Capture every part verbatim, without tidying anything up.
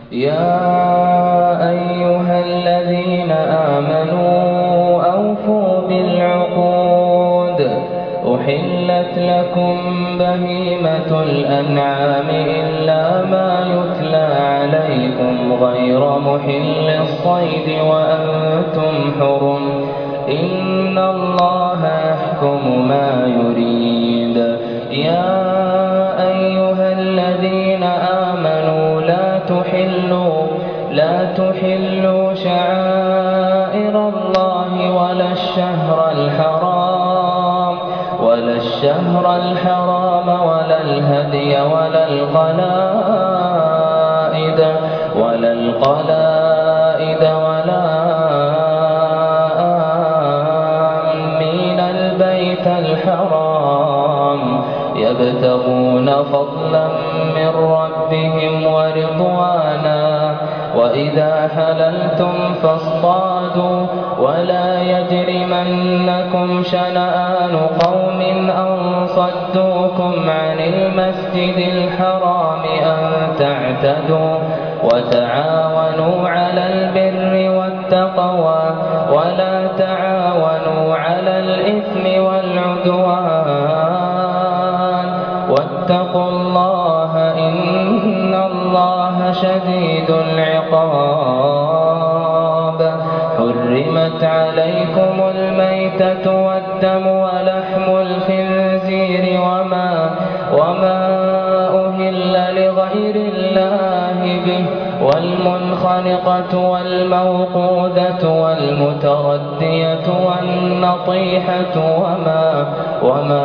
يا أيها الذين آمنوا أوفوا بالعقود أحلت لكم بهيمة الأنعام إلا ما يتلى عليكم غير محل الصيد وأنتم حرم إن الله يحكم ما يريد. يا أيها الذين آمنوا لا تحلوا لا تحلوا شعائر الله ولا الشهر الحرام ولا الشهر الحرام ولا الهدي ولا القلائد ولا القلائد ولا آمين البيت الحرام يبتغون فضلا من ربهم ورضوانا وإذا حللتم فاصطادوا ولا يجرمنكم شنآن قوم أن صدوكم عن المسجد الحرام أن تعتدوا وتعاونوا على البر والتقوى ولا تعاونوا على الإثم والعدوان واتقوا الله إن الله شديد العقاب. حرمت عليكم الميتة والدم ولحم الخنزير وما وما أهل لغير الله به والمنخنقة والموقوذة والمتردية والنطيحة وما وما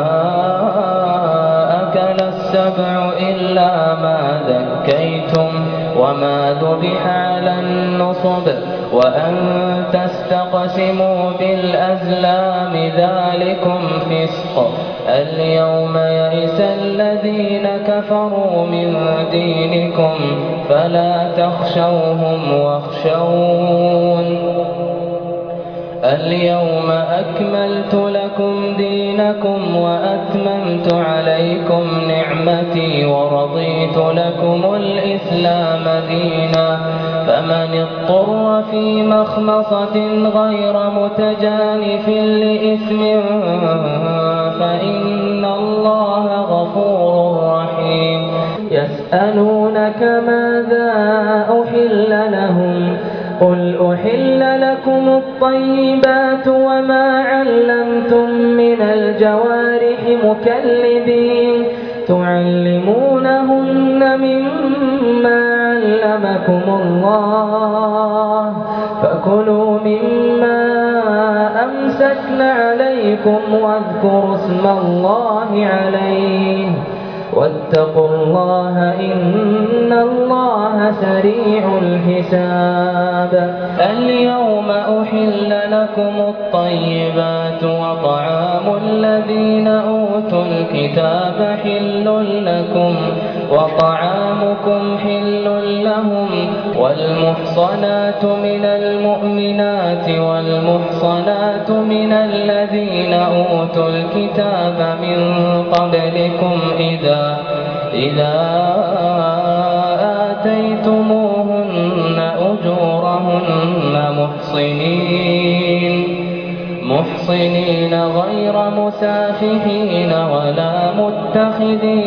أكل السبع إلا ما ذكيتم وما ذبح على النصب وأن تستقسموا بالأزلام ذلكم فسق. اليوم يئس الذين كفروا من دينكم فلا تخشوهم واخشون. اليوم أكملت لكم دينكم وأتممت عليكم نعمتي ورضيت لكم الإسلام دينا فمن اضطر في مخمصة غير متجانف لإثم فإن الله غفور رحيم. يسألونك ماذا أحل لهم قل أحل لكم الطيبات وما علمتم من الجوارح مكلبين تعلمونهن مما علمكم الله فكلوا مما أمسكن عليكم واذكروا اسم الله عليه واتقوا الله إن الله سريع الحساب. اليوم أحل لكم الطيبات وطعام الذين أوتوا الكتاب حل لكم وطعامكم حل لهم والمحصنات من المؤمنات والمحصنات من الذين أوتوا الكتاب من قبلكم إذا إذا آتيتموهن أجورهن محصنين محصنين غير مسافحين ولا متخذي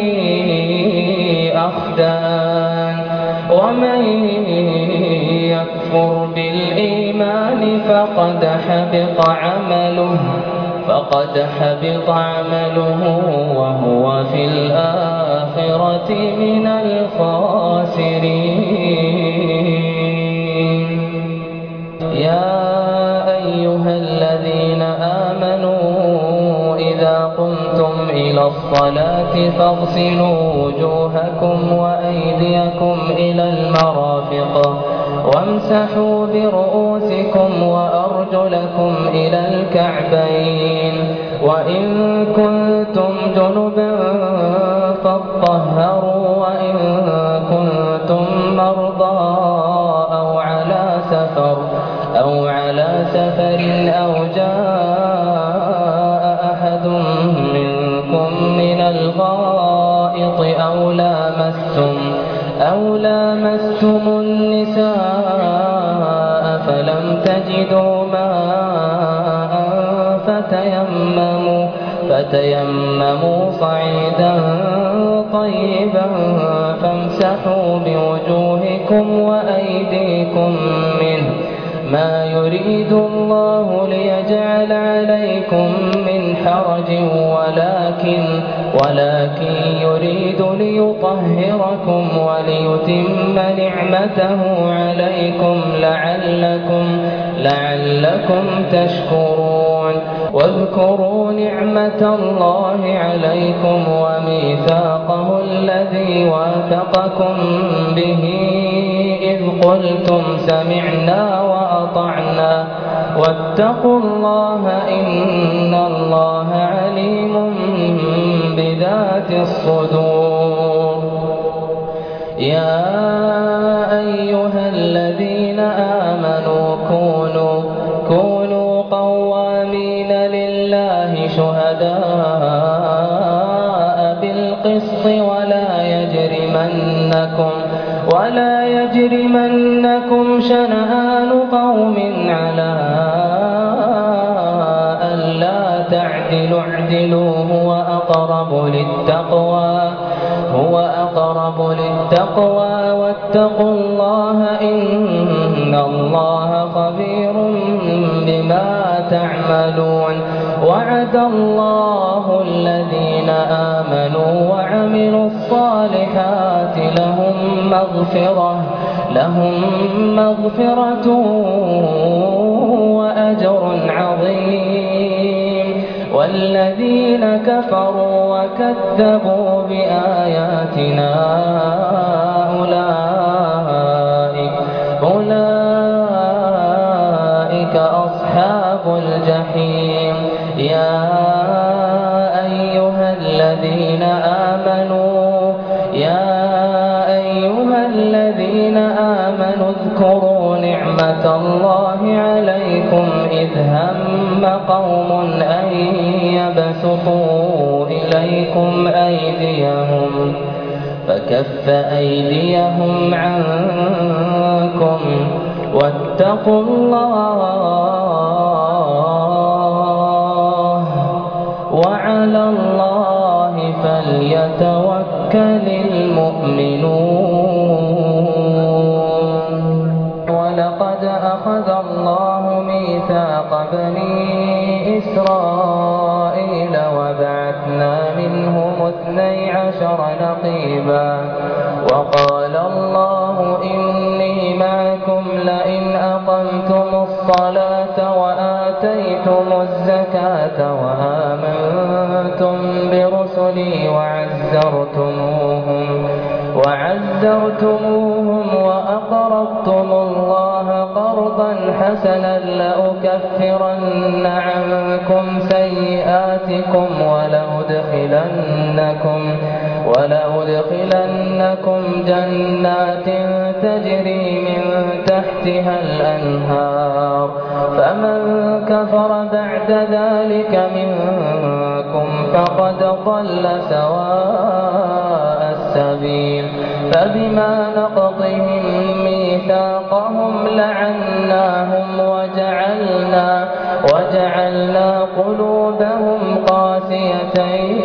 أخدان ومن يكفر بالإيمان فقد حبط عمله فقد حبط عمله وهو في الآخرة من الخاسرين. يا أيها الذين آمنوا إذا قمتم إلى الصلاة فاغسلوا وجوهكم وأيديكم إلى المرافق وامسحوا برؤوسكم وأرجلكم إلى الكعبين وإن كنتم جنبا فاطهروا وإن كنتم مرضى أو على سفر أو على سفر أو جاء أحد منكم من الغائط أو لامستم أو لامستم النساء فلم تجدوا ماء فتيمموا, فتيمموا صعيدا طيبا فامسحوا بوجوهكم وأيديكم منه, ما يريد الله ليجعل عليكم من حرج ولكن, ولكن يريد ليطهركم وليتم نعمته عليكم لعلكم, لعلكم تشكرون. واذكروا نعمة الله عليكم وميثاقه الذي واثقكم به إذ قلتم سمعنا وأطعنا واتقوا الله إن الله عليم بذات الصدور. يا أيها الذين آمنوا كونوا, كونوا قوامين لله شهداء بالقسط ولا يجرمنكم, ولا يجرمنكم شنآن قوم على ألا تعدلوا اعدلوا هو أقرب للتقوى, هو أقرب للتقوى واتقوا الله إن الله خبير بما تعملون. وعد الله الذين آمنوا وعملوا الصالحات لهم مغفرة, لهم مغفرة وأجر عظيم. والذين كفروا وكذبوا بآياتنا أولئك, أولئك أصحاب الجحيم. يا أيها الذين آمنوا, يا أيها الذين آمنوا اذكروا نعمة الله عليكم إذ هم قوم أن يبسطوا إليكم أيديهم فكف أيديهم عنكم واتقوا الله وعلى الله فليتوكل المؤمنون. ولقد أخذ الله ميثاق بني إسرائيل وبعثنا منهم اثني عشر نقيبا وقال الله إني معكم لئن أقمتم الصلاة وآتيتم الزكاة وآمنتم برسلي وعزرتموهم, وعزرتموهم وأقرضتم الله قرضا حسنا لأكفرن عنكم سيئاتكم ولأدخلنكم, ولأدخلنكم جنات تجري من تحتها الأنهار فمن كفر بعد ذلك منكم فقد ضل سواء السبيل. فبما نقضهم ميثاقهم لعناهم وجعلنا, وجعلنا قلوبهم قاسية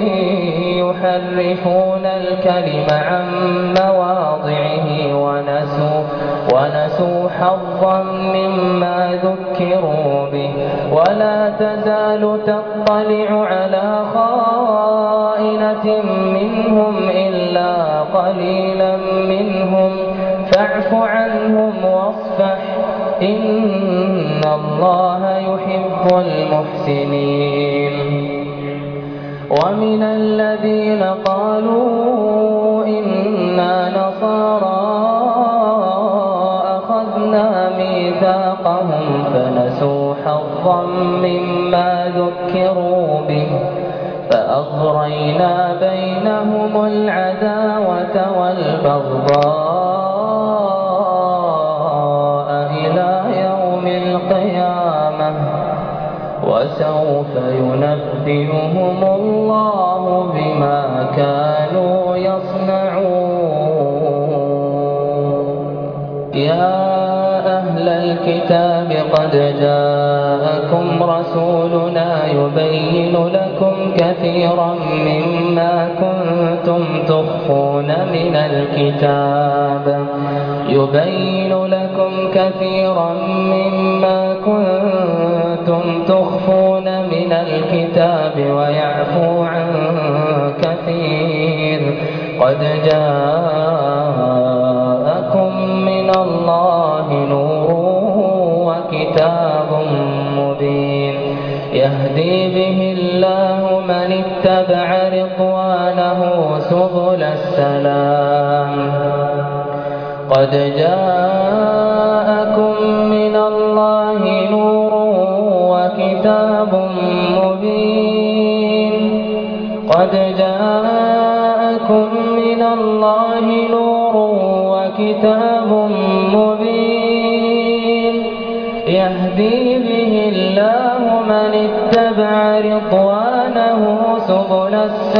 يحرفون الكلم عن مواضعه ونسوا, ونسوا حظا مما ذكروا به. ولا تزال تطلع على خائنة منهم إلا قليلا منهم فاعف عنهم واصفح إن الله يحب المحسنين. ومن الذين قالوا إنا نصارى أخذنا ميثاقهم فنسوا حظا مما ذكروا به فأغرينا بينهم العداوة والبغضاء إلى يوم القيامة وسوف ينبئهم الله بما كانوا يصنعون. يا أهل الكتاب قد جاءكم رسولنا يبين لكم كثيرا مما كنتم تخفون من الكتاب يبين لكم كثيرا مما كنتم تخفون من الكتاب ويعفو عن كثير قد جاءكم من الله نور وكتاب مبين يهدي به الله من اتبع رضوانه سبل السلام قد جاءكم من الله نور وكتاب مبين قد جاءكم من الله نور وكتاب مبين يهدي به الله من اتبع رضوانه سبل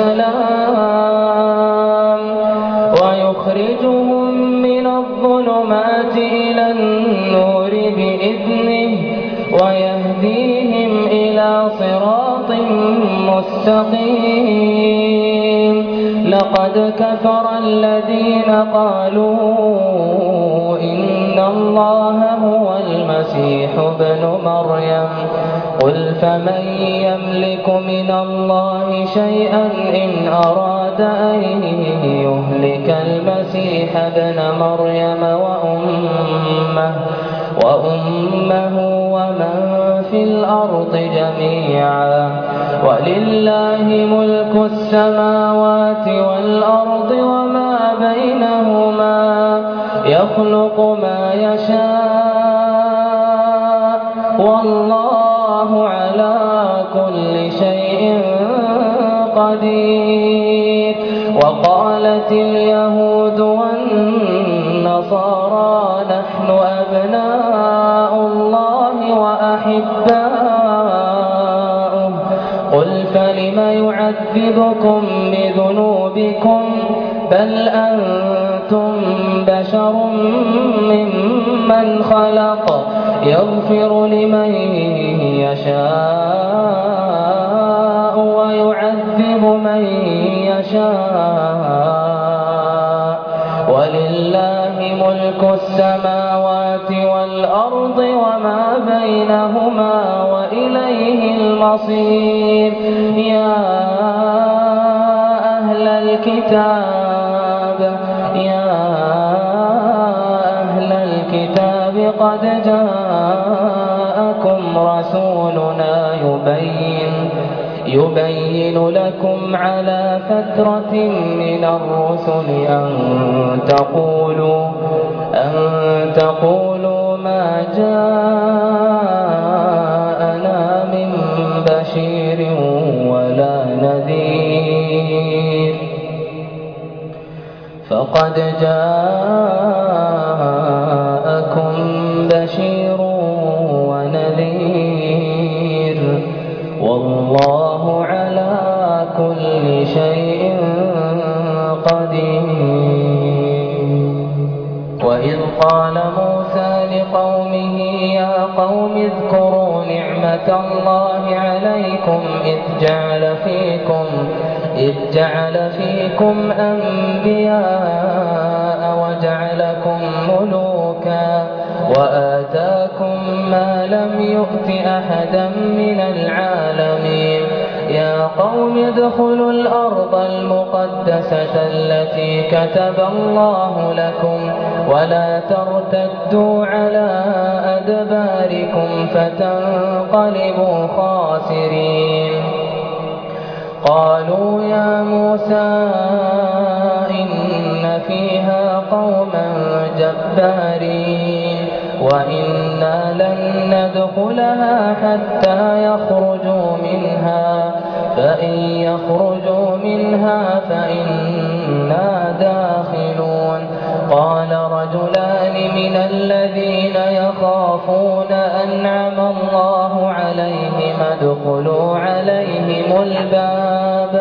السلام ويخرجهم من الظلمات إلى النور بإذنه ويهديهم إلى صراط مستقيم لقد كفر الذين قالوا إن الله هو المسيح ابن مريم قل فمن يملك من الله شيئا إن أراد أن يهلك المسيح ابن مريم وأمه وأمه ومن في الأرض جميعا ولله ملك السماوات والأرض وما بينهما يخلق ما يشاء والله على كل شيء قدير وقالت اليهود والنصارى نحن أبناء الله وأحباؤه قل فلم يعذبكم بذنوبكم بل أنتم بشر ممن خلق يغفر لمن يشاء ويعذب من يشاء ولله ملك السماوات والأرض وما بينهما وإليه المصير يا أهل الكتاب يا أهل الكتاب قد جاءكم رسولنا يبين يبين لكم على فترة من الرسل أن تقولوا أن تقولوا ما جاءنا من بشير ولا نذير فقد جاءكم بشير ونذير والله على كل شيء قدير وإذ قال موسى لقومه يا قوم اذكروا نعمة الله عليكم إذ جعل فيكم إذ جعل فيكم أنبياء وجعلكم ملوكا وآتاكم ما لم يؤت أحدا من العالمين يا قوم ادخلوا الأرض المقدسة التي كتب الله لكم ولا ترتدوا على أدباركم فتنقلبوا خاسرين قالوا يا موسى إن فيها قوما جبارين وإنا لن ندخلها حتى يخرجوا منها فإن يخرجوا منها فإنا داخلون قال رجلان من الذين يخافون أنعم الله عليهم ادخلوا عليهم الباب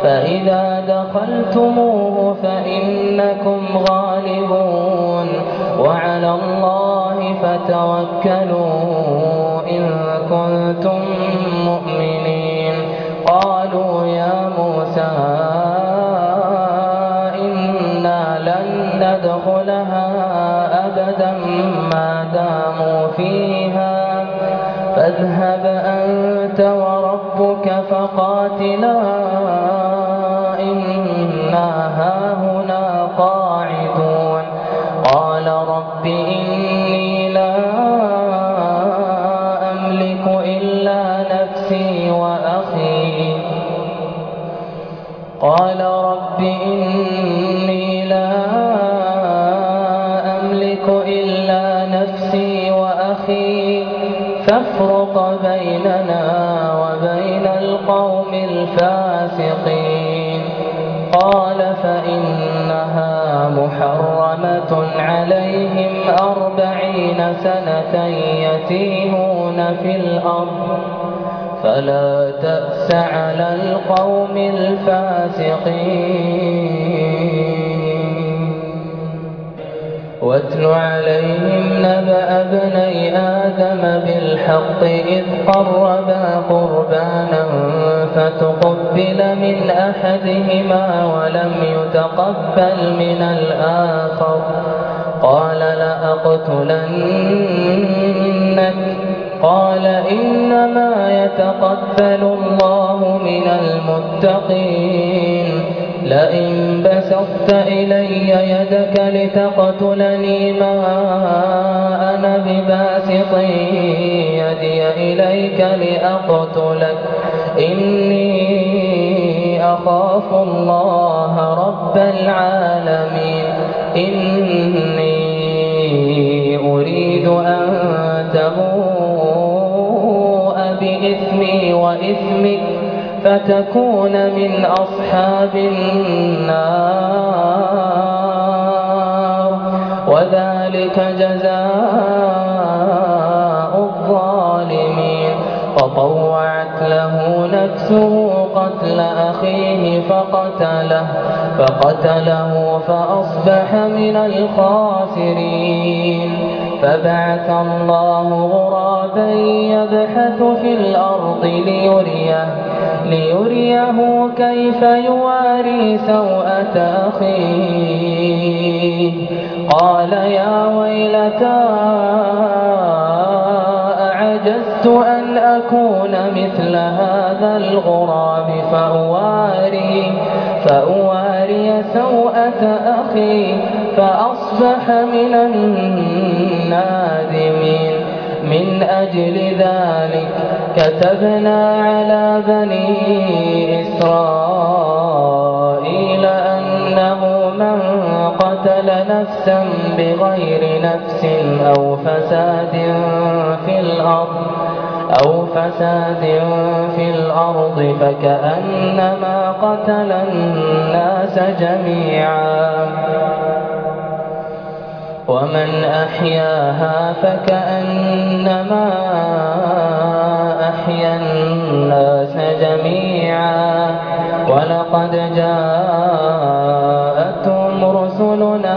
فإذا دخلتموه فإنكم غالبون وعلى الله فتوكلوا إن كنتم مؤمنين. قالوا يا موسى إنا لن ندخلها أبدا ما داموا فيها فاذهب أنت وربك فقاتلا إنا هاهنا قاعدون. قال رب إني لا أملك إلا نفسي وأخي قال رب إني لا أملك إلا نفسي وأخي فافرق بيننا وبين القوم الفاسقين. قال فإنها محرمة عليهم أربعين سنة يتيهون في الأرض فلا تأس على القوم الفاسقين. واتل عليهم نبأ ابني آدم بالحق إذ قربا قربانا فتقبل من أحدهما ولم يتقبل من الآخر قال لأقتلنك قال إنما يتقبل الله من المتقين. لئن بسطت إلي يدك لتقتلني ما أنا بباسط يدي إليك لأقتلك إني أخاف الله رب العالمين. إني أريد أن تبوء بإثمي وإثمك فتكون من أصحاب النار وذلك جزاء الظالمين. فطوعت له نفسه قتل أخيه فقتله فقتله فأصبح من الخاسرين. فبعث الله غرابا يبحث في الأرض ليريه ليريه كيف يواري سوءة أخيه. قال يا ويلتى أعجزت أن أكون مثل هذا الغراب فأواري فأواري سوءة أخي فأصبح من النادمين. من أجل ذلك كتبنا على بني إسرائيل أنه من قتل نفسا بغير نفس أو فساد في الأرض أو فساد في الأرض فكأنما قتل الناس جميعا ومن أحياها فكأنما أحيا الناس جميعا. ولقد جاءتهم رسلنا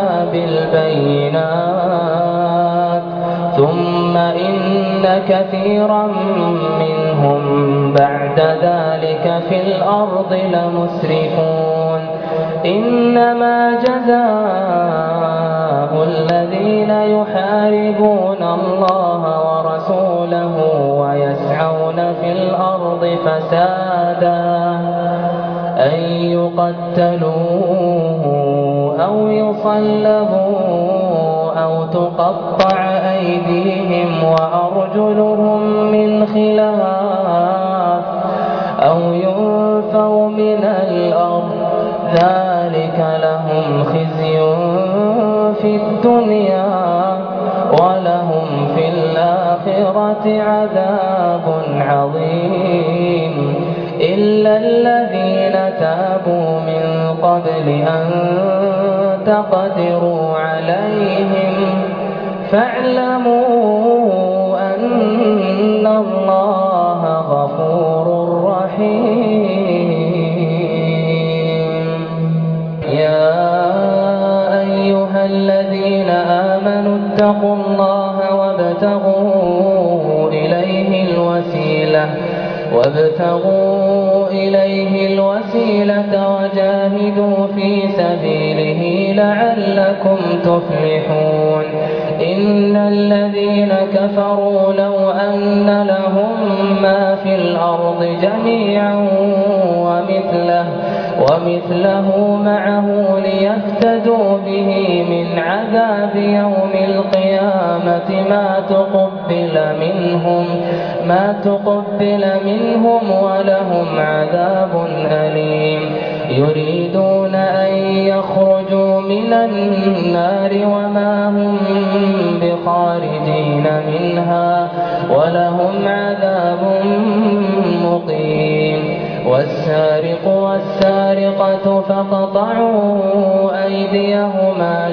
بالبينات ثم إن كثيرا منهم بعد ذلك في الأرض لمسرفون. إنما جزاء الذين يحاربون الله ورسوله ويسعون في الأرض فسادا أن يقتلوا أو يصلبوا أو تقطع أيديهم وأرجلهم من خلاف أو ينفوا من الأرض ذلك لهم خزي في الدنيا ولهم في الآخرة عذاب عظيم. إلا الذين تابوا من قبل أن تقدروا عليهم فاعلموا أن الله غفور رحيم. يا أيها الذين الذين آمنوا اتقوا الله وابتغوا إليه الوسيلة وابتغوا إليه الوسيلة وجاهدوا في سبيله لعلكم تفلحون إن الذين كفروا لو أن لهم ما في الأرض جميعا ومثله, ومثله معه ليفتدوا به من عذاب يوم القيامة ما تقبل منهم, ما تقبل منهم ولهم عذاب أليم يريدون أن يخرجوا من النار وما هم بخارجين منها ولهم عذاب مقيم والسارق والسارقة فاقطعوا أيديهما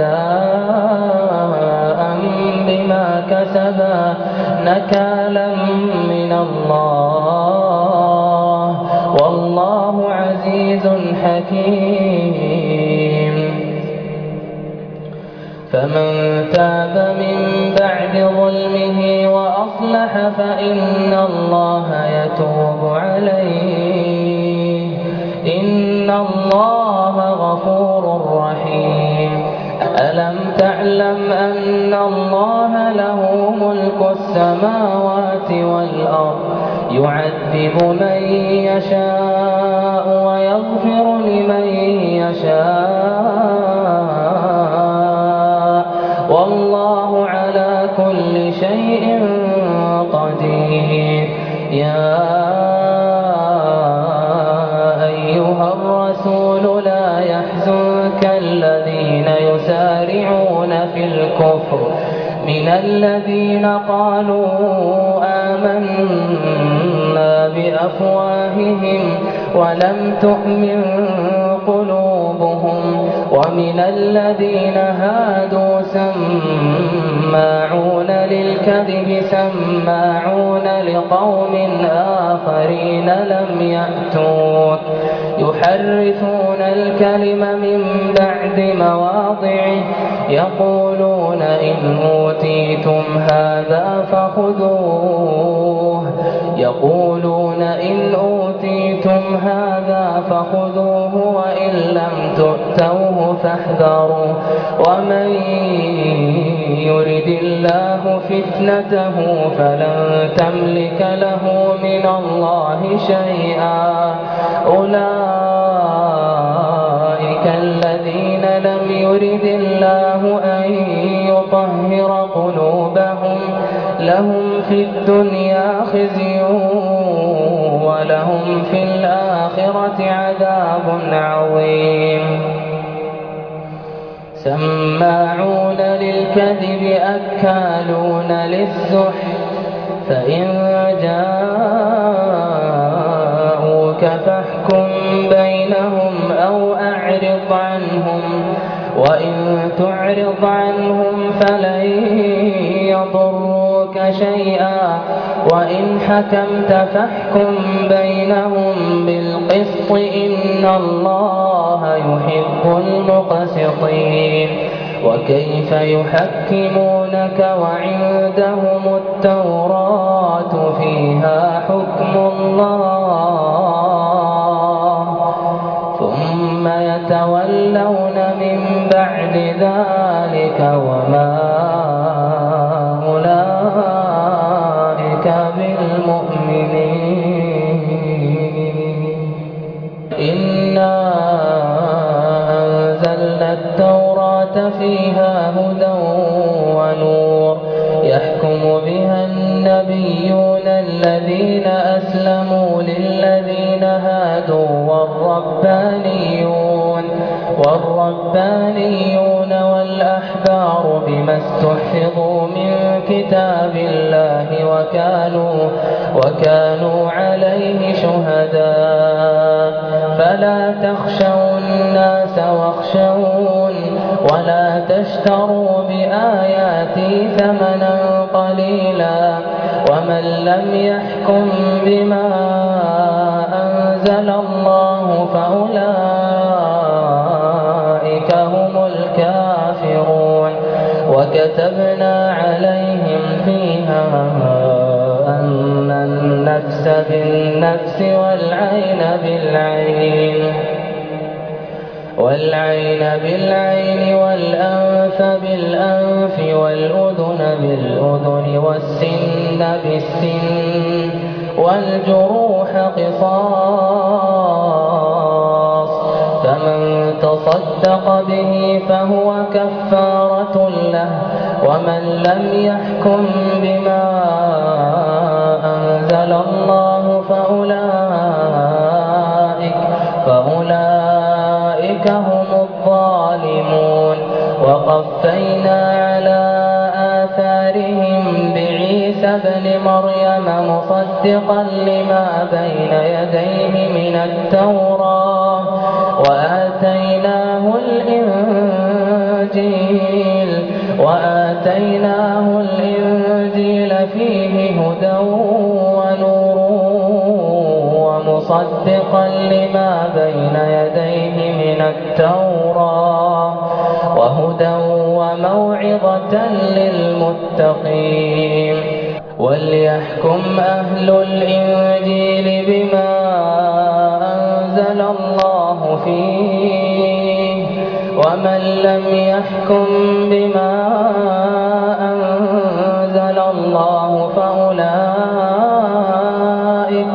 جزاء بما كسبا نكالا من الله والله عزيز حكيم فمن تاب من بعد ظلمه وأصلح فإن الله يتوب عليه إن الله غفور رحيم ألم تعلم أن الله له ملك السماوات والأرض يعذب من يشاء ويغفر لمن يشاء والله على كل شيء قدير يا أيها الرسول لا يحزنك الذين يسارعون في الكفر من الذين قالوا آمنا بأفواههم ولم تؤمن قلوبهم ومن الذين هادوا سماعون للكذب سماعون لقوم آخرين لم يأتوك يحرفون الكلم من بعد مواضعه يقولون إن أوتيتم هذا فخذوه يقولون إن أوتيتم هذا فخذوه وإن لم تؤتوه فاحذروا ومن يرد الله فتنته فلن تملك له من الله شيئا أولئك الذين لم يرد الله أن يطهر قلوبهم لهم في الدنيا خزي ولهم في الآخرة عذاب عظيم سماعون للكذب أكالون للسحت فإن جاءوك فاحكم بينهم أو أعرض عنهم وإن تعرض عنهم فلن يضروك شيئا وإن حكمت فاحكم بينهم بالقسط إن الله يحب المقسطين وكيف يحكمونك وعندهم التوراة فيها حكم الله ثم يتولون من بعد ذلك وما أولئك بالمؤمنين إنا أنزلنا التوراة فيها هدى ونور يحكم بها النبيون الذين أسلموا للذين هادوا والربانيون والربانيون والأحبار بما استحفظوا من كتاب الله وكانوا وكانوا عليه شهداء فلا تخشوا الناس واخشون ولا تشتروا بآياتي ثمنا قليلا ومن لم يحكم بما أنزل الله فأولئك هم الكافرون وكتبنا عليهم فيها أن النفس بالنفس والعين بالعين والعين بالعين والأنف بالأنف والأذن بالأذن والسن بالسن والجروح قصاص، فمن تصدق به فهو كفارة له، ومن لم يحكم بما أنزل الله فأولئك فأولئك هم الظالمون. وقفينا على آثارهم بعيسى ابن مريم مصدقا لما بين يديه من التوراة وآتيناه الإنجيل وآتيناه الإنجيل فيه هدى ونور ومصدقا لما بين يديه من التوراة وهدى وموعظة للمتقين. وليحكم أهل الإنجيل بما أنزل الله فيه، ومن لم يحكم بما أنزل الله فأولئك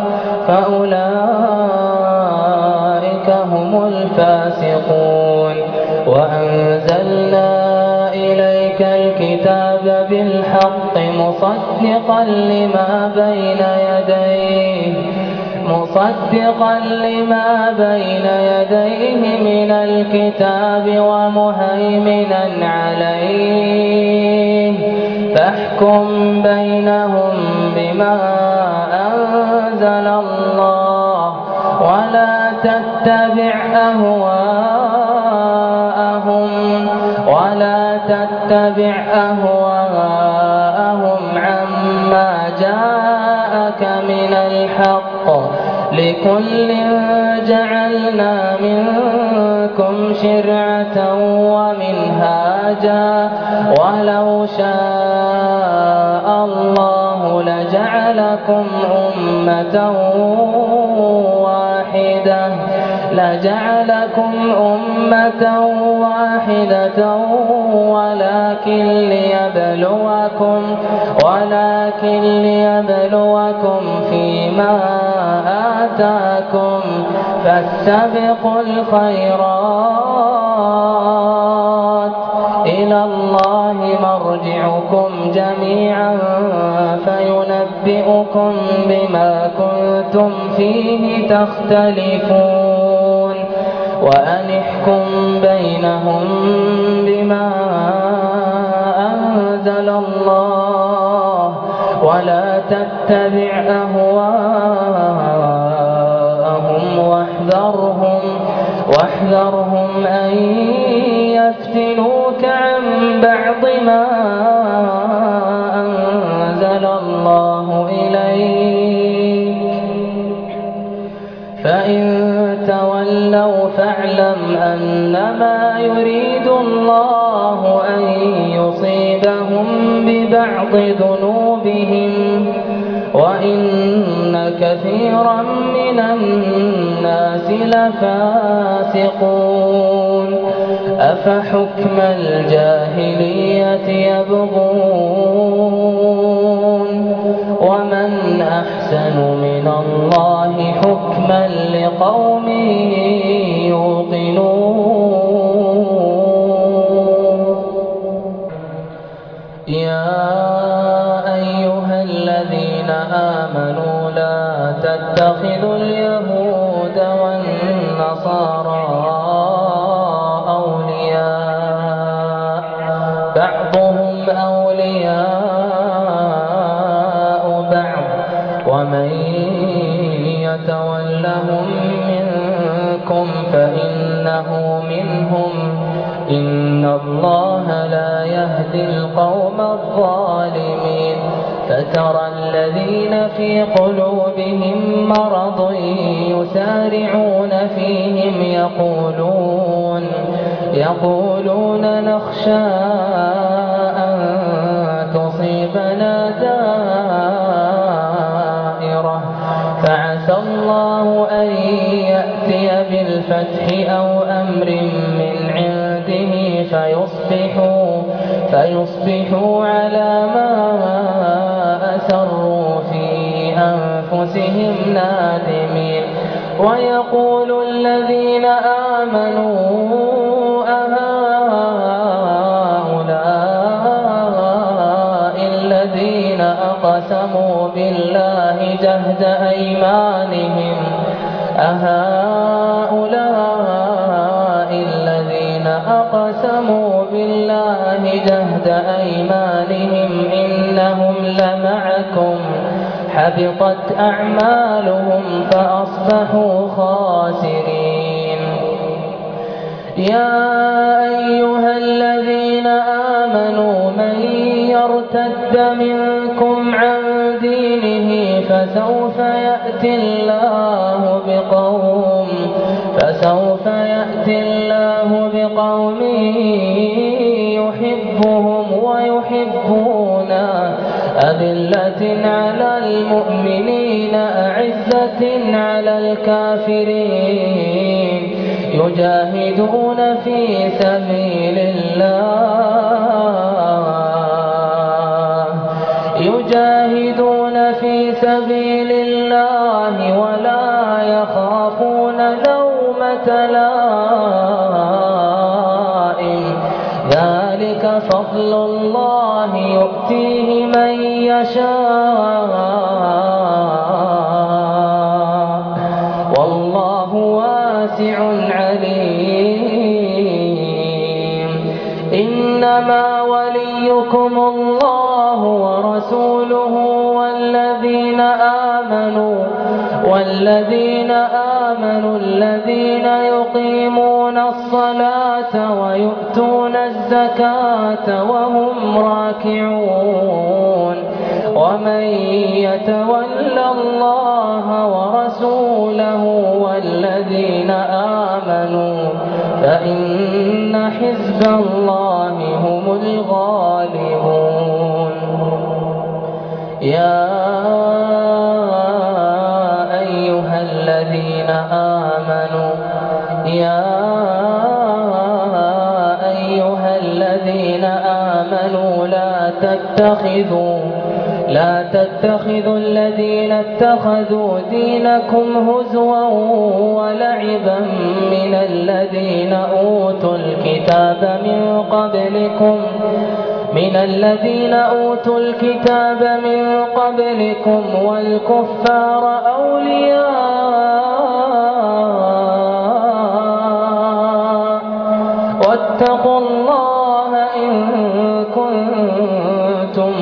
فأولئك هم الفاسقون. وأنزلنا إليك الكتاب بالحق مصدقا لما بين يديه مصدقا لما بين يديه من الكتاب ومهيمنا عليه، فاحكم بينهم بما أنزل الله ولا تتبع أهواءهم ولا تتبع أهواءهم عما جاءك من الحق، لكل جعلنا منكم شرعة ومنهاجا ولو شاء الله لجعلكم أمة واحدة لجعلكم أمة واحدة ولكن ليبلوكم ولكن ليبلوكم فيما آتاكم، فاستبقوا الخيرات إلى الله مرجعكم جميعا فينبئكم بما كنتم فيه تختلفون. وأن احكم بينهم بما أنزل الله ولا تتبع أهواءهم واحذرهم واحذرهم أن يفتنوك عن بعض ما أنزل الله إليك، فإن تولوا فاعلم أنما يريد الله أن يصيبهم ببعض ذنوبهم وإن كثيرا من الناس لفاسقون. أفحكم الجاهلية يبغون ومن أحسن من الله حكما لقوم يوقنون. يا أيها الذين آمنوا لا تتخذوا اليهود والنصارى أولياء بعضهم أولياء بعض ومن يتولهم منكم فإنه منهم إن الله لا يهدي القوم الظالمين. فترى الذين في قلوبهم مرض يسارعون فيهم يقولون يقولون نخشى فيصبحوا على ما أسروا في أنفسهم نادمين. ويقول الذين آمنوا أهؤلاء الذين أقسموا بالله جهد أيمانهم أهؤلاء الذين أقسموا بالله جهد أيمانهم إنهم لمعكم حبطت أعمالهم فأصبحوا خاسرين. يا أيها الذين آمنوا من يرتد منكم عن دينه فسوف يأتي الله بقوم فسوف يأتي الله بقوم يحبهم ويحبونه أذلة على المؤمنين أعزة على الكافرين يجاهدون في سبيل الله يجاهدون في سبيل الله ولا يخافون لومة لائم ذلك فضل الله يؤتيه من يشاء والله واسع عليم. إنما وليكم الله ورسوله والذين آمنوا والذين آمنوا الذين يقيمون الصلاة ويؤتون الزكاة وهم راكعون. ومن يتول الله ورسوله والذين آمنوا فإن حزب الله هم الغالبون. يا أيها الذين آمنوا يا أيها الذين آمنوا لا تتخذوا لا تتخذوا الذين اتخذوا دينكم هزوا ولعبا من الذين أوتوا الكتاب من قبلكم من الذين أوتوا الكتاب من قبلكم والكفار أولياء واتقوا الله إن كنتم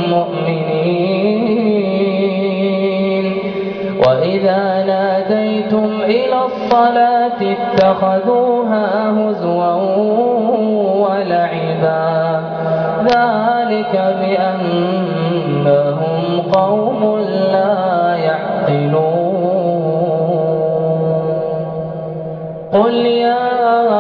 مؤمنين. وإذا ناديتم إلى الصلاة اتخذوها هزوا ولعبا ذلك بأنهم قوم لا يعقلون. قل يا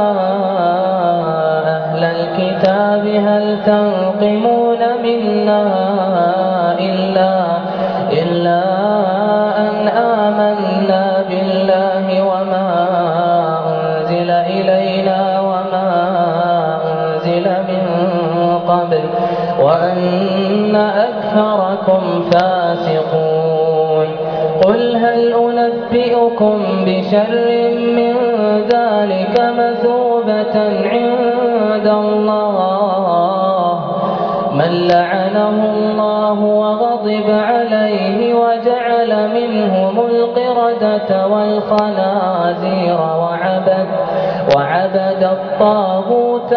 أهل الكتاب هل تنقمون منا إلا إلا أن آمنا بالله وما أنزل إلينا وما أنزل من قبل وأن أكثركم فاسقون. قل هل أنبئكم بشر من ذلك مثوبة عند الله من لعنه الله وغضب عليه وجعل منهم القردة والخنازير وعبد وعبد الطاغوت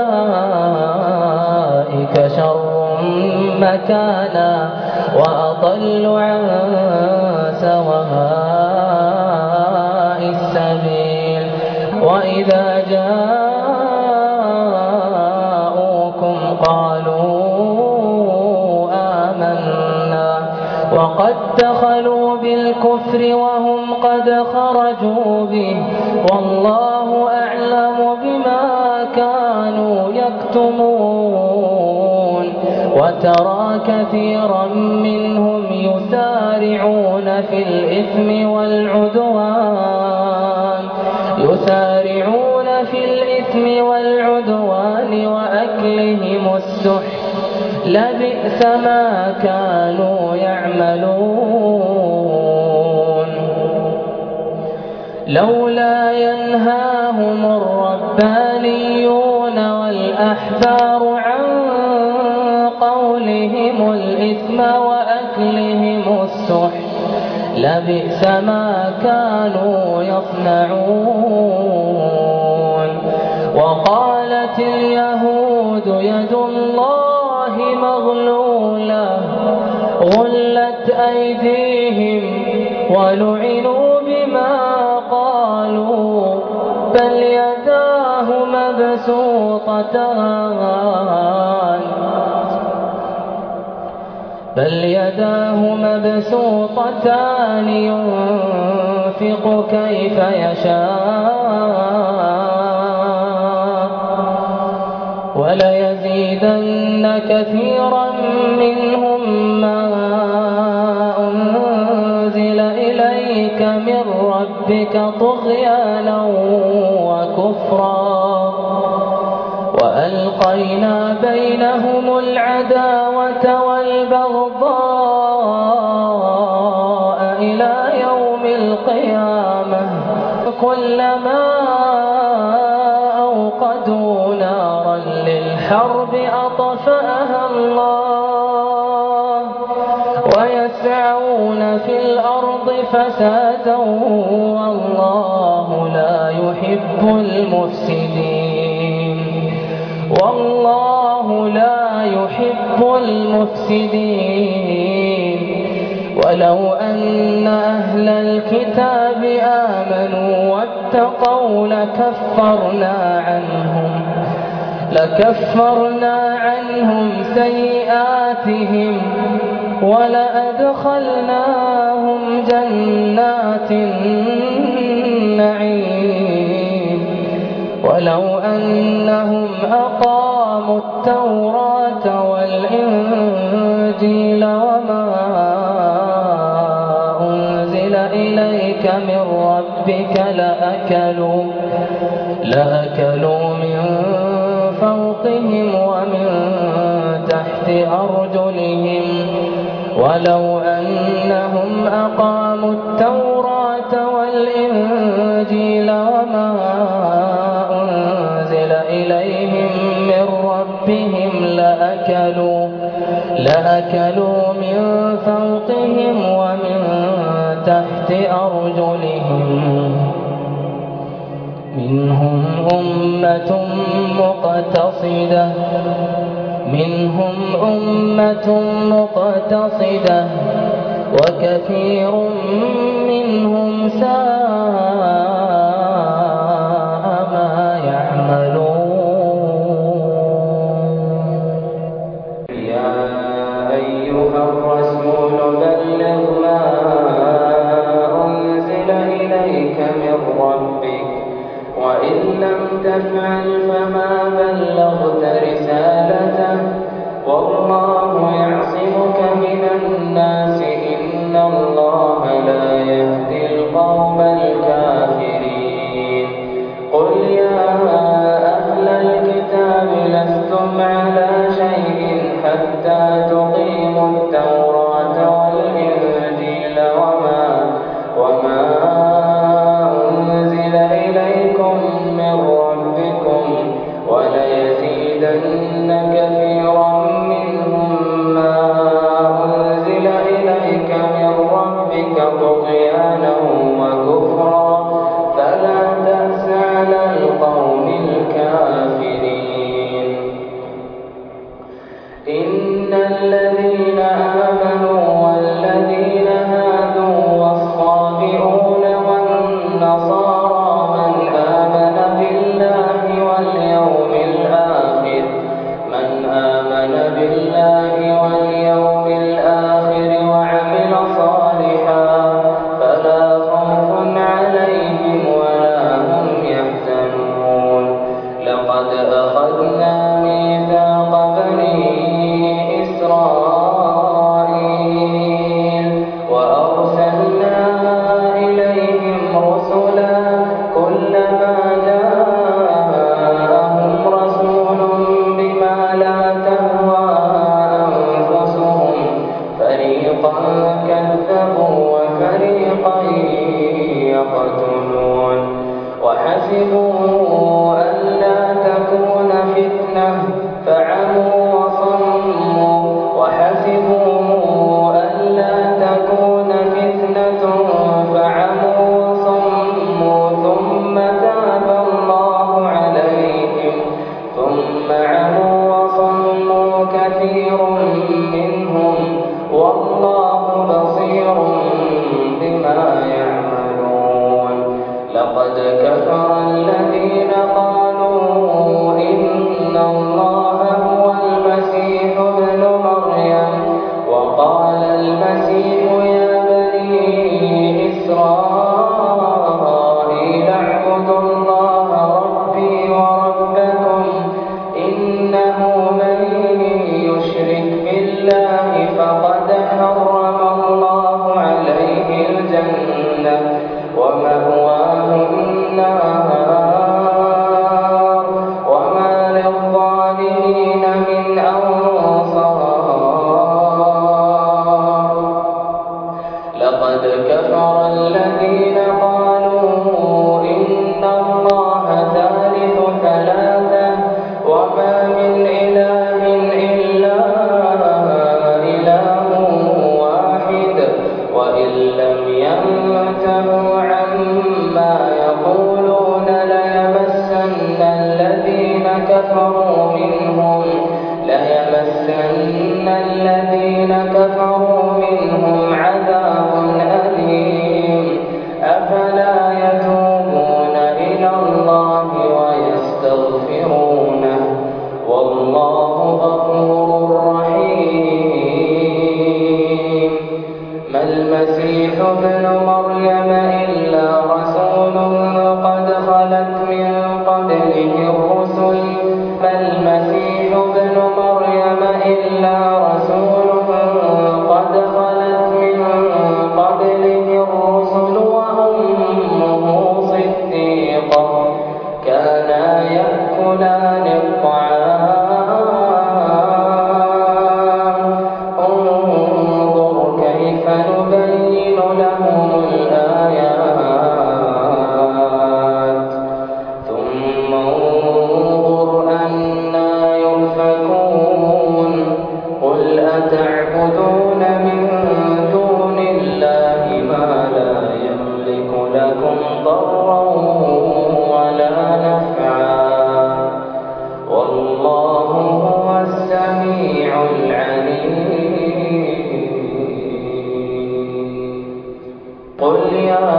أولئك شر مكانا وأضل عن سواء السبيل. وإذا جاءوكم قالوا آمنا وقد دخلوا بالكفر وهم قد خرجوا به والله أعلم بما كانوا يكتمون. وترى كثيرا منهم يسارعون في الإثم والعدوان يسارعون في الإثم والعدوان وأكلهم السحت لبئس ما كانوا يعملون لولا ينهاهم الربانيون والأحبار عن قولهم الإثم وأكلهم السحت لبئس ما كانوا يصنعون وقالت اليهود يد الله مغلولة غلت أيديهم ولعنوا بما قالوا بل يداه مبسوطتان بل يداه مبسوطتان ينفق كيف يشاء وليزيدن كثيرا منهم ما أنزل إليك من ربك طغيانا وكفرا وألقينا بينهم العداوة والبغضاء إلى يوم القيامة كلما أوقدوا نارا للحرب أطفأها الله ويسعون في الأرض فسادا والله لا يحب المفسدين والله لا يحب المفسدين ولو أن أهل الكتاب آمنوا واتقوا لكفرنا عنهم لكفرنا عنهم سيئاتهم ولأدخلناهم جنات النعيم ولو أنهم أقاموا التوراة والإنجيل وما أنزل إليك من ربك لأكلوا لأكلوا من فوقهم ومن تحت أرجلهم ولو أنهم أقاموا التوراة والإنجيل وما أنزل إليهم من ربهم لأكلوا لأكلوا من فوقهم ومن تحت أرجلهم منهم أمة مقتصدة منهم أمة مقتصدة وكثير منهم ساء ما يعملون يا أيها الرسول بلغ ما أنزل إليك من ربك وإن لم تفعل فما بلغت رسالته والله يعصمك من الناس إن الله لا يهدي القوم الكافرين قل يا أهل الكتاب لستم على شيء حتى تقيموا التوراة والإنجيل وما وما أنزل إليكم من ربكم وليزيدن كثيرا منهم ما أنزل إليك من ربك طغيانا وكفرا فلا تأس على القوم الكافرين إن الذين آمنوا والذين هادوا والصابئون والنصارى من آمن بالله واليوم الآخر من آمن بالله واليوم الآخر وعمل صالحا فلا خوف عليهم ولا هم يحزنون لقد أخذنا ميثاق بني إسرائيل وأرسلنا إليهم رسلا كلما جاء كثير منهم والله بصير بما يعملون. لقد كفر الذين قالوا إن الله هو المسيح ابن مريم وقال المسيح يا بني إسرائيل اعبدوا الله ربي وربكم إنه من يشرك بالله فقد حرم الله عليه الجنة ومأواه النار وما للظالمين من أنصار. لقد كفر الذين قالوا إن الله ثالث ثلاثة وما من إله إلا إله واحد وإن لم ينتهوا عما يقولون ليمسن الذين كفروا منهم ليمسن الذين كفروا منهم عذاب أليم. أفلا يتوبون إلى الله ويستغفرونه والله غفور رحيم. ما المسيح ابن مريم إلا رسول قد خلت من قبله الرسل ما المسيح ابن مريم إلا رسول قد خلت من قبله الرسل وأمه صديقة كانا يأكلان الطعام انظر كيف نبين لهم الآيات ثم انظر أنا يؤفكون. قل أتعبدون من دون الله ما لا يملك لكم ضرا ولا نفعا والله هو السميع العليم. قل يا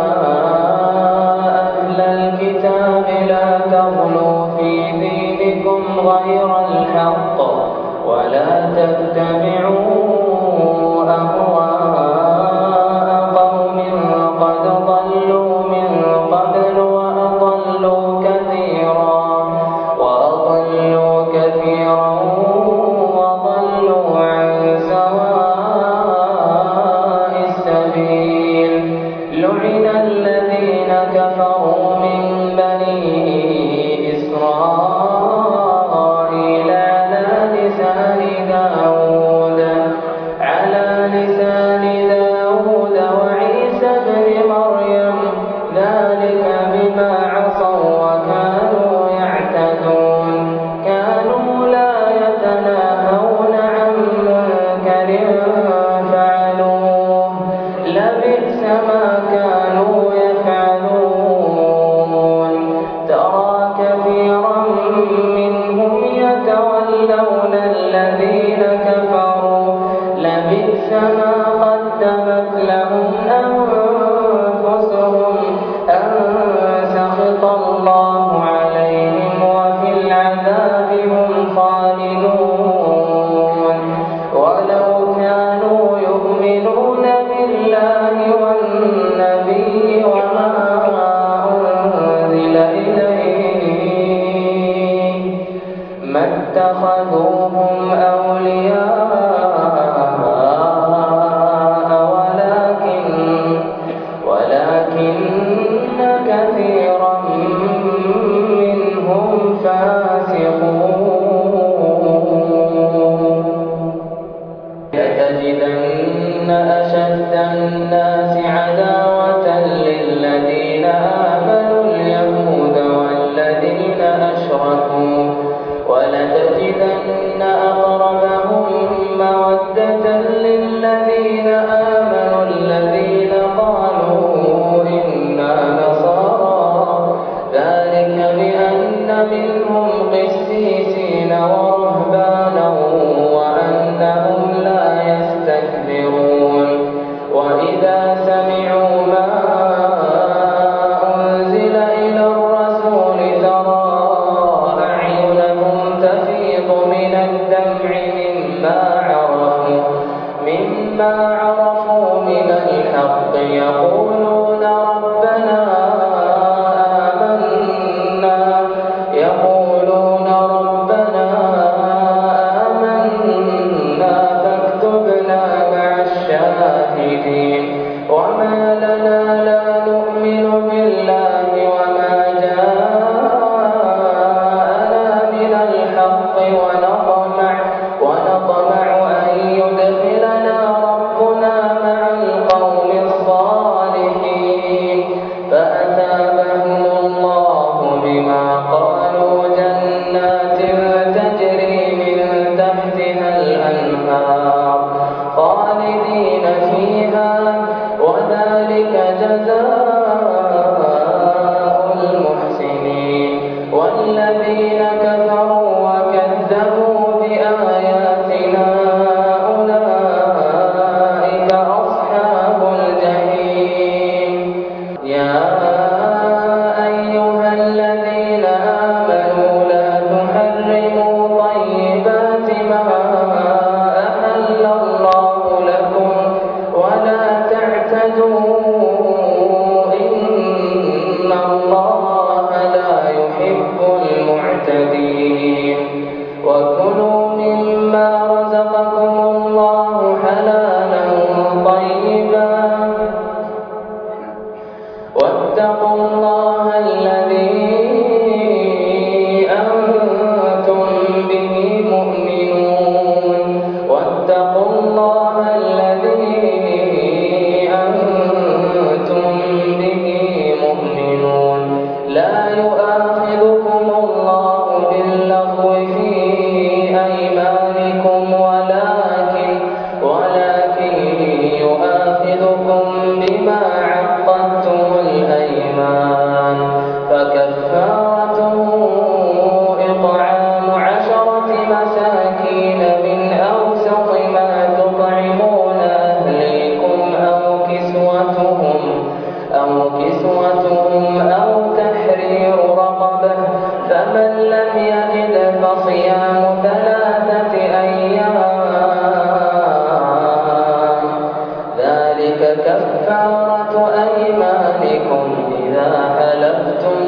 أهل الكتاب لا تغلوا في دينكم غير الحق ولا تتبعوا أهواء قوم قد ضلوا من قبل وأضلوا كثيرا وأضلوا كثيرا وضلوا عن سواء السبيل. لعن الذين كفروا من بني إسرائيل على لسان داود على لسان داود وعيسى بن مريم ذلك بما عصوا وكانوا يعتدون. كانوا لا يتناهون عن منكر فعلوه لبئس ما كانوا يفعلون. ترى كثيرا منهم يتولون الذين كفروا لبئس ما قدمت لهم أنفسهم أن سخط الله عليهم وفي العذاب هم خالدون. ولو كانوا يؤمنون بالله والنبي وما أنزل إليه ما اتخذوهم أولياء بما عرفوا من الحق يقولون ربنا آمنا يقولون ربنا آمنا فاكتبنا مع الشاهدين وما لنا لا نؤمن بالله وما جاءنا من الحق ونطمع ونطمع أن يدخلنا ربنا مع القوم الصالحين فأثابهم الله بما قالوا جنات تجري من تحتها الأنهار خالدين فيها وذلك جزاء المحسنين والذين كفروا وكذبوا بآياتنا أولئك أصحاب الجحيم يا أيها الذين آمنوا لا تحرموا طيبات ما أحل الله لكم ولا تعتدوا إن الله لا يحب المعتدين وكلوا مما رزقكم الله حلالا طيبا واتقوا الله الذي أنتم به مؤمنون واتقوا الله الذي أنتم به مؤمنون لا يؤاخذكم الله باللغو في أيمانكم ولكن ولكن يؤاخذكم بما عقدتم الأيمان فكفارته إطعام عشرة مساكين من أوسط ما تطعمون أهليكم أو كسوتهم أو كسوتهم أو تحرير رقبة فمن لم يجد فصيام ثلاثة أيام ذلك كفارة أيمانكم إذا حلفتم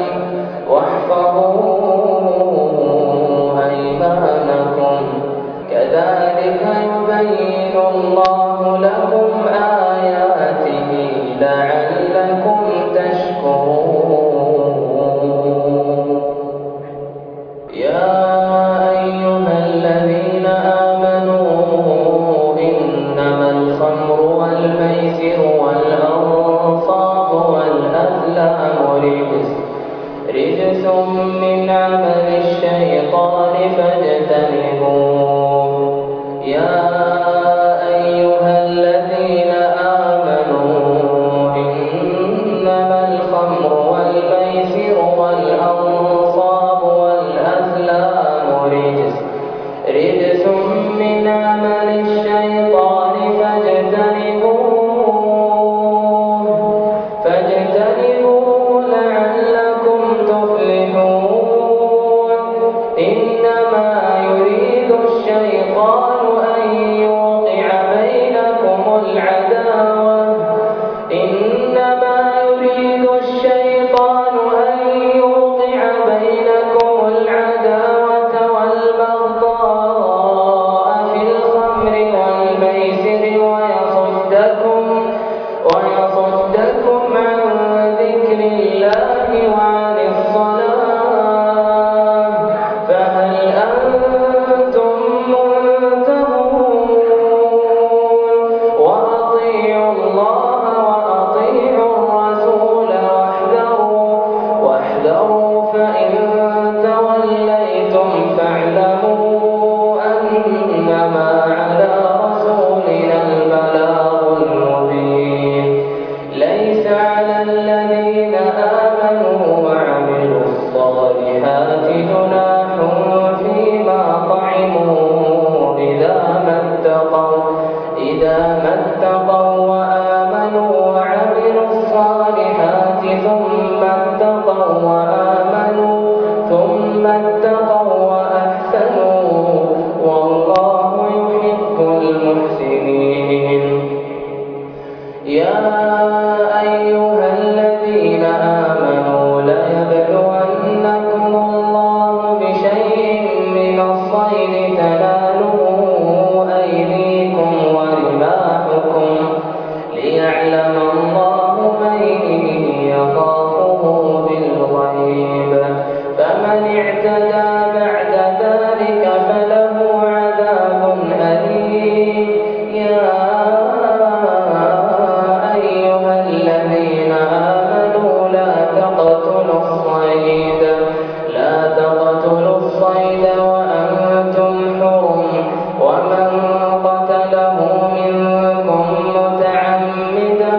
واحفظوا أيمانكم كذلك يبين الله لكم آياته لعلكم تشكرون يا أيها الذين آمنوا إنما الخمر والميسر والأنصاب والأزلام رجس رجس من عمل الشيطان فاجتنبوه يا أيها الذين آمنوا إنما الخمر والميسر والأنصاب والأزلام رجس رجس من عمل الشيطان فاجتنبوه فاجتنبوه لعلكم تفلحون إنما يريد الشيطان أن يوقع بينكم العداوة إنما يريد الشيطان أن يوقع بينكم العداوة والبغضاء في الخمر والميسر ويصدكم ويصدكم عن ذكر الله وعن الصلاة فهل أنتم منتهون وأطيعوا الله وأطيعوا الرسول واحذروا واحذروا فإن توليتم فاعلموا أنما على رسولنا البلاغ المبين ليس على الذين آمنوا وعملوا الصالحات جناح فيما طعموا إذا ما اتقوا إذا ما اتقوا وآمنوا وعملوا الصالحات ثم اتقوا وآمنوا ثم اتقوا وأحسنوا والله يحب يا أيها الذين آمنوا ليبلونكم الله بشيء من الصيد تناله أيديكم ورماحكم ليعلم الله من يخافه بالغيب فمن اعتدى بعد ذلك فله عذاب أليم. يا أيها الذين آمنوا لا تقتلوا الصيد لا تقتلوا الصيد وأنتم حرم ومن قتله منكم متعمدا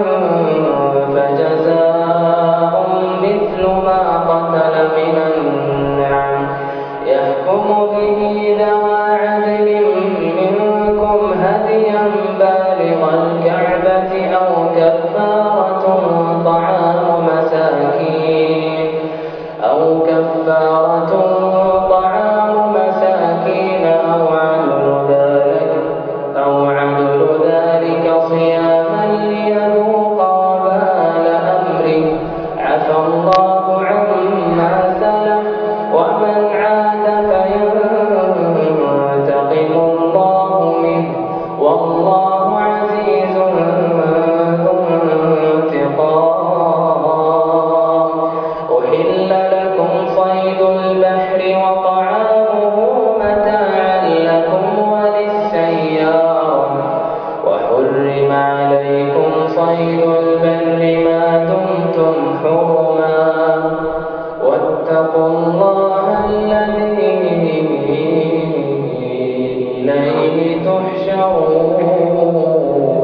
فجزاء مثل ما قتل من النعم يحكم به ذوى عدل منكم هديا بالغ الكعبة أو كفارة طعام مساكين أو كفارة طعام مساكين أو عدل ذلك أو عدل ذلك صياما ليذوق وبال أمره عفى الله عما سلف ومن عاد فينتقم الله منه والله عزيز ذو انتقام. أحل لكم صيد البحر وطعامه متاعا لكم وللسيارة وحرم عليكم صيد البر ما دمتم حرما واتقوا الله الذي إليه تحشرون.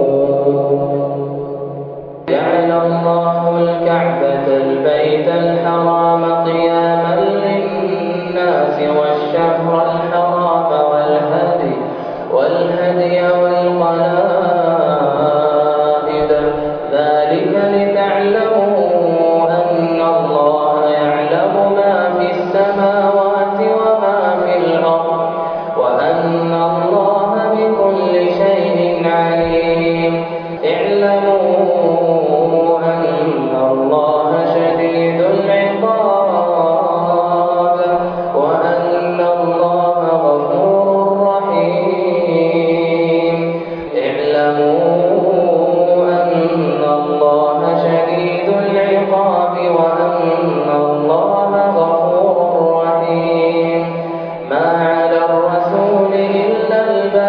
جعل الله الكعبة البيت الحرام قياما للناس والشهر الحرام والهدي والهدي والقلائد ذلك لتعلموا أن الله يعلم ما في السماوات وما في الأرض وأن الله بكل شيء عليم. اعلموا أن الله شديد العقاب وأن الله غفور رحيم. اعلموا أن الله شديد العقاب وأن الله غفور رحيم. ما على الرسول إلا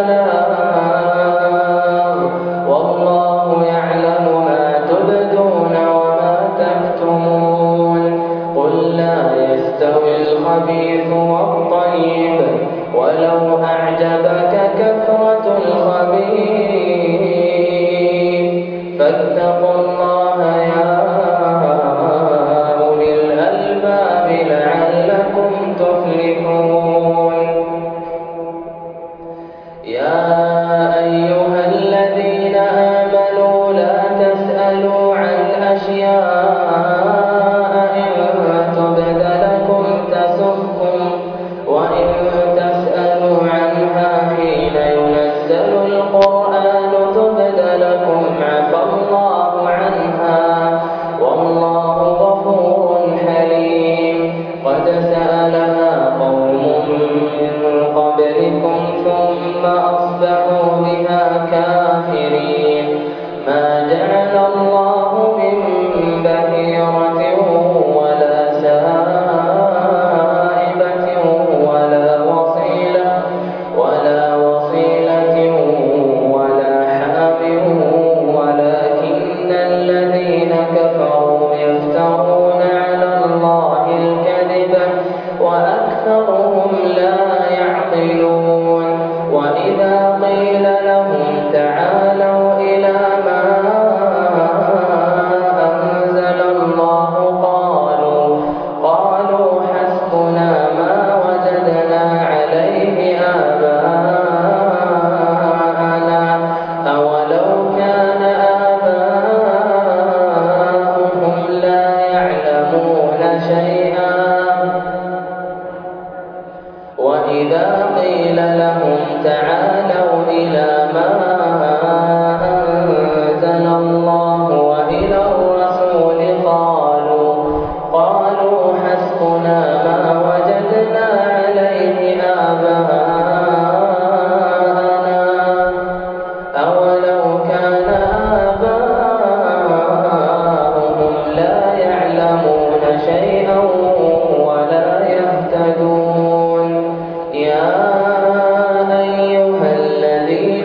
البلاغ والله يعلم ما تبدون وما تكتمون. قل لا يستوي الخبيث والطيب ولو أعجبك كثرة الخبيث فاتقوا الله يا أولي الألباب لعلكم تفلحون. يا أيها الذين آمنوا لا تسألوا عن أشياء إن تبد لكم تسؤكم وإن تسألوا عنها حين ينزل القرآن تبد لكم عفى الله عنها والله غفور حليم. قد سألها قوم من قبلكم ثم أصبحوا بها كافرين. ما جعل الله من بحيرة ولا سائبة ولا وصيلة ولا وصيلة ولا حام ولكن الذين كفروا يفترون على الله الكذب وأكثرهم لا يعقلون. وإذا قيل لهم تعالوا إلى ما أنزل الله قالوا قالوا حسبنا ما وجدنا عليه آباءنا أولو كان آباؤهم لا يعلمون شيئا. وإذا قيل لهم تعالوا إلى ما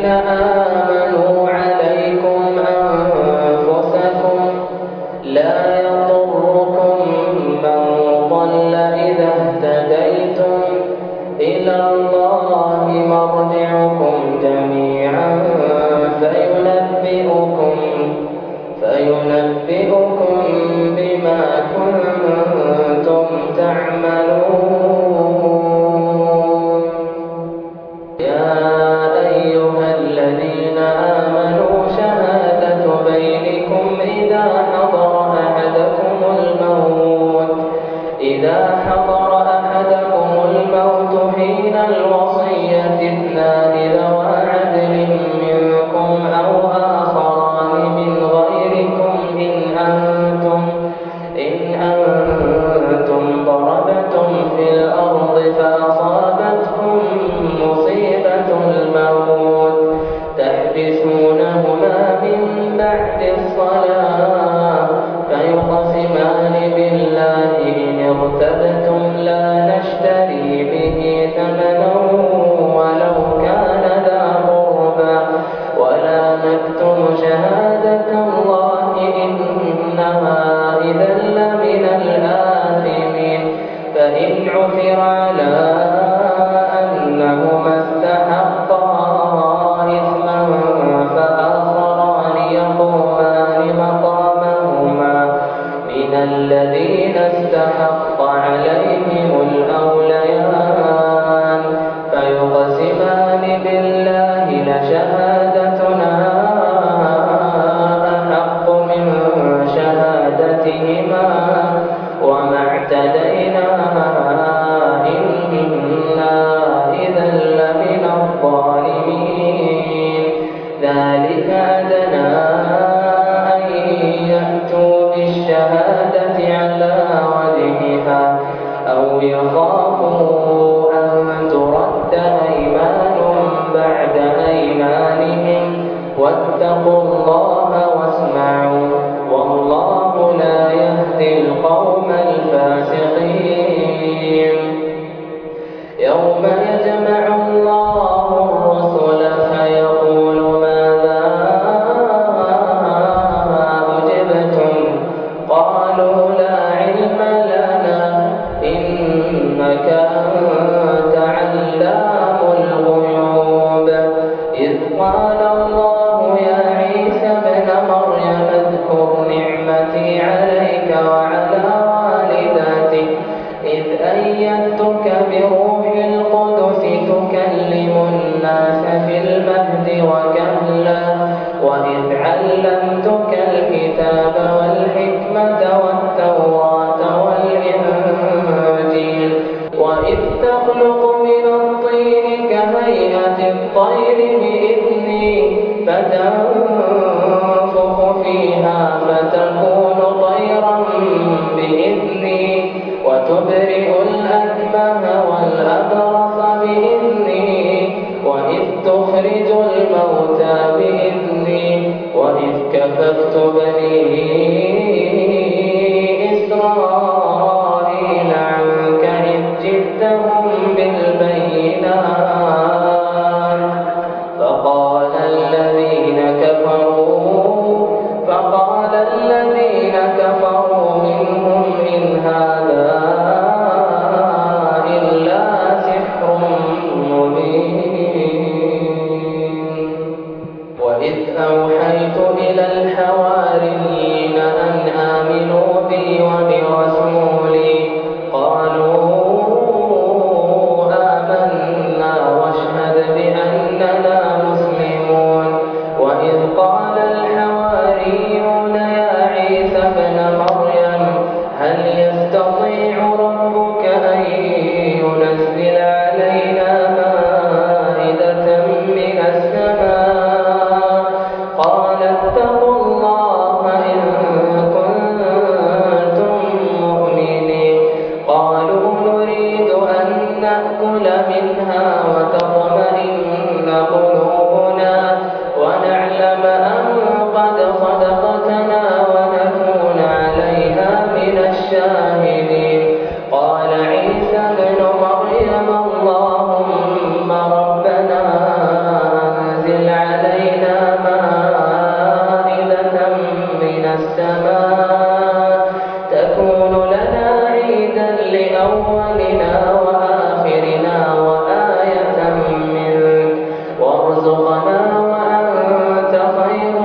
الذين آمنوا عليكم أنفسكم لا يضركم من ضل إذا اهتديتم إلى الله مرجعكم جميعا فينبئكم فينبئكم بما كنتم تعملون. يا أيها الذين آمنوا شهادة بينكم إذا حضر أحدكم الموت إذا حضر أحدكم الموت حين الوصية اثنان ذوى عدل منكم أو آخران من غيركم إن أنتم إن أنتم ضربتم في الأرض فأصابتكم مصيبة الموت تحبسونهما من بعد الصلاة فيقسمان بالله إن ارتبتم لا نشتري به ثمنا ولو كان ذا قربى ولا نكتم شهادة الله إنها إذا لمن الآثمين. فإن عثر على أنهما استحقا إثما فآخران يقومان مقامهما من الذين استحق عليهم الأوليان فيقسمان بالله لشهادتنا أحق من شهادتهما وما اعتدينا إنا إذا لمن الظالمين. ذلك أدنى أن يأتوا بالشهادة على وجهها أو يخافوا أن ترد أيمان بعد أيمانهم واتقوا الله واسمعوا والله لا يهدي القوم الفاسقين. يوم يجمع الله الرسل فيقول ماذا أجبتم قالوا لا علم لنا إنك أنت علام الغيوب. إذ قال الله يا عيسى ابن مريم اذكر نعمتي عليك وعلى والدتك إذ أيدتك بروح القدس تكلم الناس في المهد وكهلا وإذ علمتك الكتاب والحكمة والتوراة والإنجيل وإذ تخلق من الطين كهيئة الطير بإذني فتنفخ فيها فتكون طيرا بإذني وتبرئ الأكمه والأبرص بإذني وإذ تخرج الموتى بإذني وإذ كففت بني إسرائيل عنك إذ جئتهم بالبينات فقال الذين كفروا فقال الذين كفروا منهم إن هذا إلا سحر مبين. وإذ أوحيت إلى الحواريين السماء تكون لنا عيدا لأولنا وآخرنا وآية منك وارزقنا وأنت خير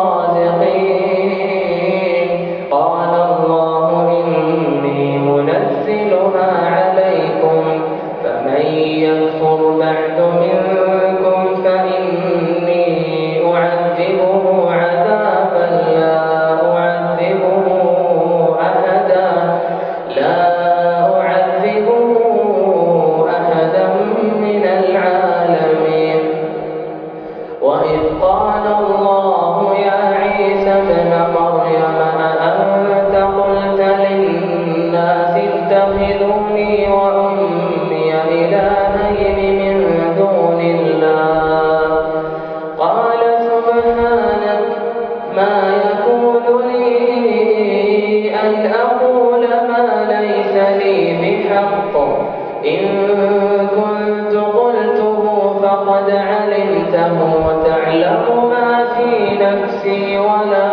الرازقين قال الله إني منزلها عليكم فمن يكفر بعد منكم فإني أعذبه عذابا لا أعذبه أحدا لا أعذبه أحدا من العالمين وإذ قال الله يا عيسى ابن مريم أأنت قلت للناس اتخذوني وأمي إلهين من دون الله قال سبحانك ما يكون لي أن أقول ما ليس لي بحق إن كنت قلته فقد علمته وتعلم ما في نفسي ولا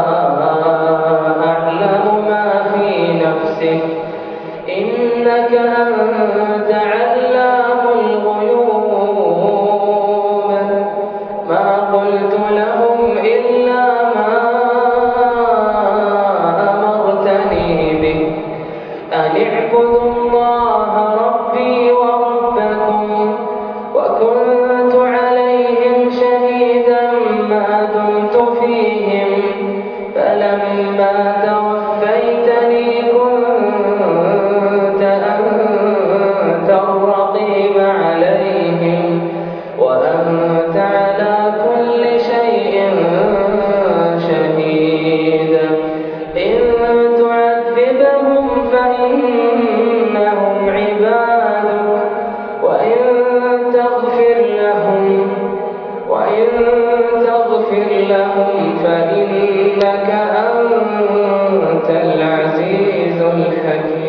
أعلم ما في نفسك إنك أنت علام الغيوب ما قلت لهم إلا ما أمرتني به أن اعبدوا الله ربي وربكم وكنت عليهم شهيدا ما دمت فيهم فلما توفيتني كنت أنت الرقيب عليهم وأنت على كل شيء شهيد إن تعذبهم فإنهم عبادك وإن تغفر لهم وإن تغفر لهم فإنك أنت العزيز الحكيم